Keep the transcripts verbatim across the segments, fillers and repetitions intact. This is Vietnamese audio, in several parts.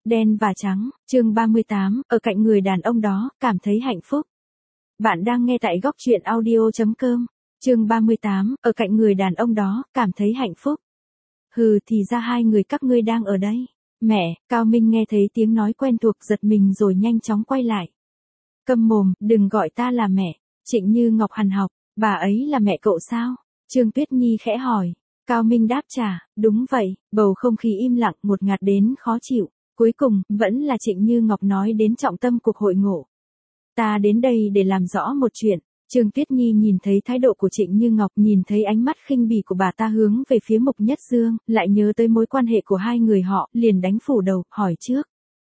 Đen và trắng, chương ba mươi tám, ở cạnh người đàn ông đó, cảm thấy hạnh phúc. Bạn đang nghe tại góc truyện audio chấm com, chương ba mươi tám, ở cạnh người đàn ông đó, cảm thấy hạnh phúc. Hừ, thì ra hai người các ngươi đang ở đây. Mẹ, Cao Minh nghe thấy tiếng nói quen thuộc giật mình rồi nhanh chóng quay lại. Câm mồm, đừng gọi ta là mẹ. Trịnh Như Ngọc hằn học, bà ấy là mẹ cậu sao? Trương Tuyết Nhi khẽ hỏi. Cao Minh đáp trả, đúng vậy, bầu không khí im lặng một ngạt đến khó chịu. Cuối cùng, vẫn là Trịnh Như Ngọc nói đến trọng tâm cuộc hội ngộ. Ta đến đây để làm rõ một chuyện. Trương Tuyết Nhi nhìn thấy thái độ của Trịnh Như Ngọc, nhìn thấy ánh mắt khinh bỉ của bà ta hướng về phía Mục Nhất Dương, lại nhớ tới mối quan hệ của hai người họ, liền đánh phủ đầu, hỏi trước.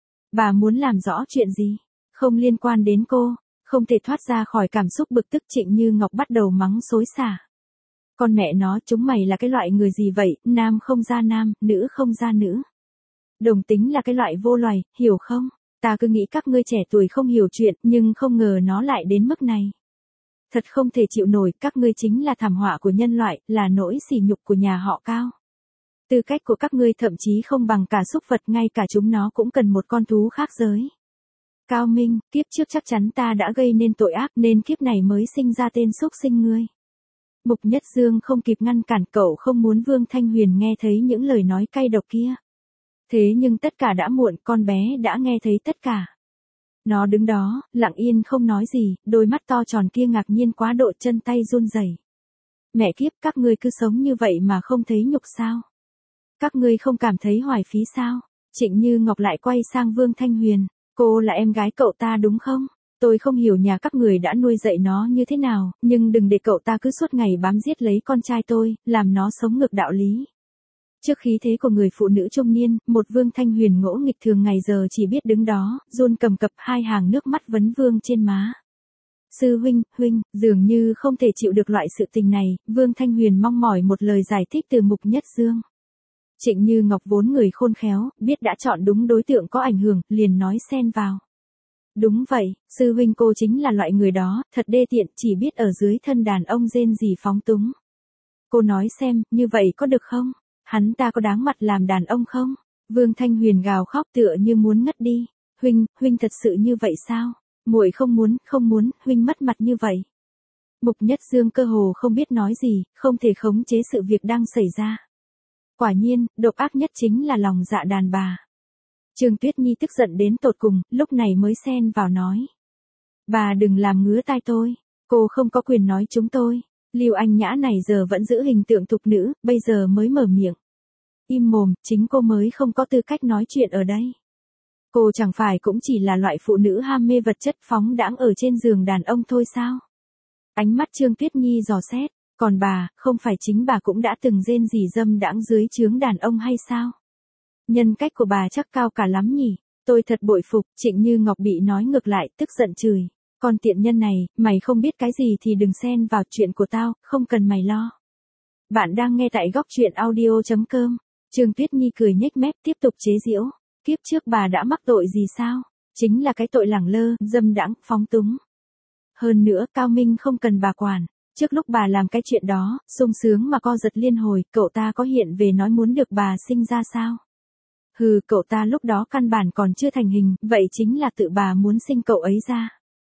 Bà muốn làm rõ chuyện gì? Không liên quan đến cô. Không thể thoát ra khỏi cảm xúc bực tức, Trịnh Như Ngọc bắt đầu mắng xối xả. Con mẹ nó, chúng mày là cái loại người gì vậy, nam không ra nam, nữ không ra nữ. Đồng tính là cái loại vô loài, hiểu không? Ta cứ nghĩ các ngươi trẻ tuổi không hiểu chuyện, nhưng không ngờ nó lại đến mức này. Thật không thể chịu nổi, các ngươi chính là thảm họa của nhân loại, là nỗi sỉ nhục của nhà họ Cao. Tư cách của các ngươi thậm chí không bằng cả súc vật, ngay cả chúng nó cũng cần một con thú khác giới. Cao Minh, kiếp trước chắc chắn ta đã gây nên tội ác nên kiếp này mới sinh ra tên súc sinh ngươi. Mục Nhất Dương không kịp ngăn cản, cậu không muốn Vương Thanh Huyền nghe thấy những lời nói cay độc kia. Thế nhưng tất cả đã muộn, con bé đã nghe thấy tất cả. Nó đứng đó, lặng yên không nói gì, đôi mắt to tròn kia ngạc nhiên quá độ, chân tay run rẩy. Mẹ kiếp, các ngươi cứ sống như vậy mà không thấy nhục sao? Các ngươi không cảm thấy hoài phí sao? Trịnh Như Ngọc lại quay sang Vương Thanh Huyền, cô là em gái cậu ta đúng không? Tôi không hiểu nhà các người đã nuôi dạy nó như thế nào, nhưng đừng để cậu ta cứ suốt ngày bám giết lấy con trai tôi, làm nó sống ngược đạo lý. Trước khí thế của người phụ nữ trung niên, một Vương Thanh Huyền ngỗ nghịch thường ngày giờ chỉ biết đứng đó, run cầm cập, hai hàng nước mắt vấn vương trên má. Sư huynh, huynh, dường như không thể chịu được loại sự tình này, Vương Thanh Huyền mong mỏi một lời giải thích từ Mục Nhất Dương. Trịnh Như Ngọc vốn người khôn khéo, biết đã chọn đúng đối tượng có ảnh hưởng, liền nói xen vào. Đúng vậy, sư huynh cô chính là loại người đó, thật đê tiện, chỉ biết ở dưới thân đàn ông rên rỉ phóng túng. Cô nói xem, như vậy có được không? Hắn ta có đáng mặt làm đàn ông không? Vương Thanh Huyền gào khóc tựa như muốn ngất đi. Huynh, huynh thật sự như vậy sao? Muội không muốn, không muốn, huynh mất mặt như vậy. Mục Nhất Dương cơ hồ không biết nói gì, không thể khống chế sự việc đang xảy ra. Quả nhiên, độc ác nhất chính là lòng dạ đàn bà. Trương Tuyết Nhi tức giận đến tột cùng, lúc này mới xen vào nói. Bà đừng làm ngứa tai tôi, cô không có quyền nói chúng tôi. Lưu Anh Nhã này giờ vẫn giữ hình tượng thục nữ, bây giờ mới mở miệng. Im mồm, chính cô mới không có tư cách nói chuyện ở đây. Cô chẳng phải cũng chỉ là loại phụ nữ ham mê vật chất phóng đãng ở trên giường đàn ông thôi sao? Ánh mắt Trương Tuyết Nhi dò xét, còn bà, không phải chính bà cũng đã từng rên rỉ dâm đãng dưới trướng đàn ông hay sao? Nhân cách của bà chắc cao cả lắm nhỉ, tôi thật bội phục. Trịnh Như Ngọc bị nói ngược lại, tức giận chửi. Con tiện nhân này, mày không biết cái gì thì đừng xen vào chuyện của tao, không cần mày lo. Bạn đang nghe tại góc truyện audio chấm com. Trương Tuyết Nhi cười nhếch mép tiếp tục chế giễu. Kiếp trước bà đã mắc tội gì sao? Chính là cái tội lẳng lơ, dâm đãng, phóng túng. Hơn nữa, Cao Minh không cần bà quản. Trước lúc bà làm cái chuyện đó, sung sướng mà co giật liên hồi, cậu ta có hiện về nói muốn được bà sinh ra sao? Hừ, cậu ta lúc đó căn bản còn chưa thành hình, vậy chính là tự bà muốn sinh cậu ấy ra.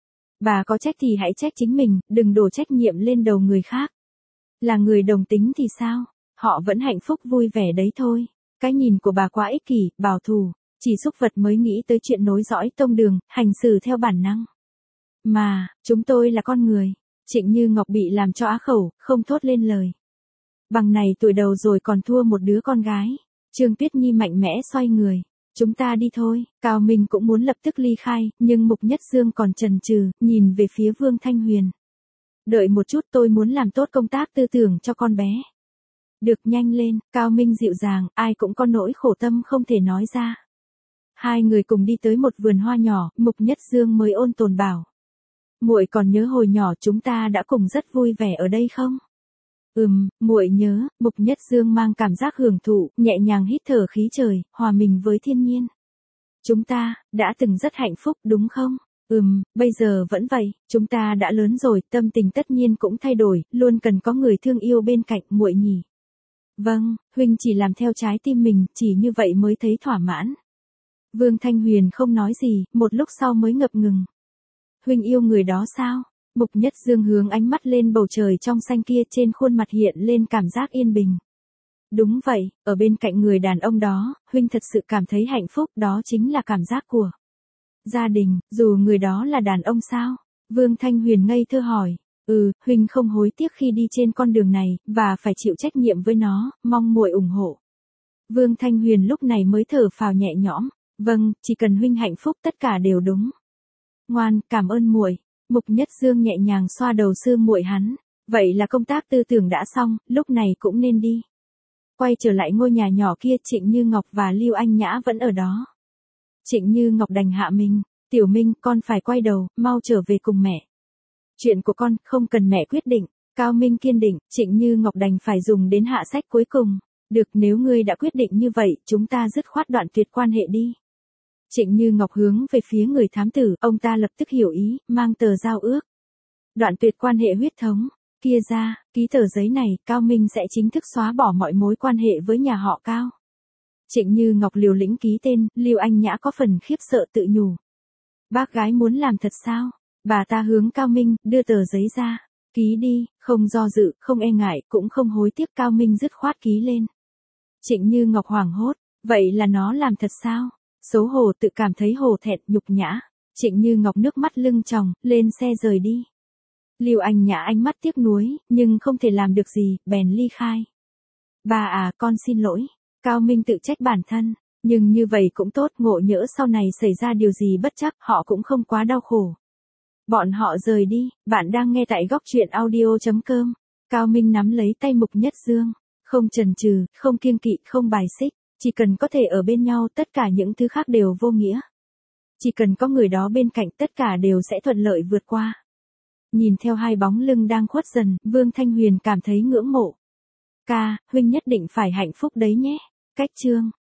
Bà có trách thì hãy trách chính mình, đừng đổ trách nhiệm lên đầu người khác. Là người đồng tính thì sao? Họ vẫn hạnh phúc vui vẻ đấy thôi. Cái nhìn của bà quá ích kỷ, bảo thủ. Chỉ súc vật mới nghĩ tới chuyện nối dõi tông đường, hành xử theo bản năng. Mà, chúng tôi là con người. Trịnh Như Ngọc bị làm cho á khẩu, không thốt lên lời. Bằng này tuổi đầu rồi còn thua một đứa con gái. Trương Tuyết Nhi mạnh mẽ xoay người. Chúng ta đi thôi. Cao Minh cũng muốn lập tức ly khai, nhưng Mục Nhất Dương còn chần chừ, nhìn về phía Vương Thanh Huyền. Đợi một chút, tôi muốn làm tốt công tác tư tưởng cho con bé. Được, nhanh lên. Cao Minh dịu dàng, ai cũng có nỗi khổ tâm không thể nói ra. Hai người cùng đi tới một vườn hoa nhỏ, Mục Nhất Dương mới ôn tồn bảo. Muội còn nhớ hồi nhỏ chúng ta đã cùng rất vui vẻ ở đây không? Ừm, muội nhớ. Mục Nhất Dương mang cảm giác hưởng thụ, nhẹ nhàng hít thở khí trời, hòa mình với thiên nhiên. Chúng ta, đã từng rất hạnh phúc đúng không? Ừm, bây giờ vẫn vậy, chúng ta đã lớn rồi, tâm tình tất nhiên cũng thay đổi, luôn cần có người thương yêu bên cạnh, muội nhỉ. Vâng, huynh chỉ làm theo trái tim mình, chỉ như vậy mới thấy thỏa mãn. Vương Thanh Huyền không nói gì, một lúc sau mới ngập ngừng. Huynh yêu người đó sao? Mục Nhất Dương hướng ánh mắt lên bầu trời trong xanh kia, trên khuôn mặt hiện lên cảm giác yên bình. Đúng vậy, ở bên cạnh người đàn ông đó, huynh thật sự cảm thấy hạnh phúc, đó chính là cảm giác của gia đình, dù người đó là đàn ông sao? Vương Thanh Huyền ngây thơ hỏi. Ừ, huynh không hối tiếc khi đi trên con đường này, và phải chịu trách nhiệm với nó, mong muội ủng hộ. Vương Thanh Huyền lúc này mới thở phào nhẹ nhõm. Vâng, chỉ cần huynh hạnh phúc tất cả đều đúng. Ngoan, cảm ơn muội. Mục Nhất Dương nhẹ nhàng xoa đầu sư muội hắn. Vậy là công tác tư tưởng đã xong, lúc này cũng nên đi. Quay trở lại ngôi nhà nhỏ kia, Trịnh Như Ngọc và Lưu Anh Nhã vẫn ở đó. Trịnh Như Ngọc đành hạ mình. Tiểu Minh, con phải quay đầu, mau trở về cùng mẹ. Chuyện của con, không cần mẹ quyết định. Cao Minh kiên định, Trịnh Như Ngọc đành phải dùng đến hạ sách cuối cùng. Được, nếu ngươi đã quyết định như vậy, chúng ta dứt khoát đoạn tuyệt quan hệ đi. Trịnh Như Ngọc hướng về phía người thám tử, ông ta lập tức hiểu ý, mang tờ giao ước. Đoạn tuyệt quan hệ huyết thống. Kia ra, ký tờ giấy này, Cao Minh sẽ chính thức xóa bỏ mọi mối quan hệ với nhà họ Cao. Trịnh Như Ngọc liều lĩnh ký tên, Lưu Anh Nhã có phần khiếp sợ tự nhủ. Bác gái muốn làm thật sao? Bà ta hướng Cao Minh, đưa tờ giấy ra. Ký đi, không do dự, không e ngại, cũng không hối tiếc. Cao Minh dứt khoát ký lên. Trịnh Như Ngọc hoảng hốt, vậy là nó làm thật sao? Xấu hổ, tự cảm thấy hổ thẹn, nhục nhã. Trịnh Như Ngọc nước mắt lưng tròng, lên xe rời đi. Lưu Anh Nhã ánh mắt tiếc nuối, nhưng không thể làm được gì, bèn ly khai. Bà à, con xin lỗi. Cao Minh tự trách bản thân, nhưng như vậy cũng tốt, ngộ nhỡ sau này xảy ra điều gì bất trắc, họ cũng không quá đau khổ. Bọn họ rời đi, bạn đang nghe tại góc truyện audio chấm com. Cao Minh nắm lấy tay Mục Nhất Dương, không chần chừ, không kiêng kỵ, không bài xích, chỉ cần có thể ở bên nhau, tất cả những thứ khác đều vô nghĩa. Chỉ cần có người đó bên cạnh, tất cả đều sẽ thuận lợi vượt qua. Nhìn theo hai bóng lưng đang khuất dần, Vương Thanh Huyền cảm thấy ngưỡng mộ. Ca, huynh nhất định phải hạnh phúc đấy nhé. Cách chương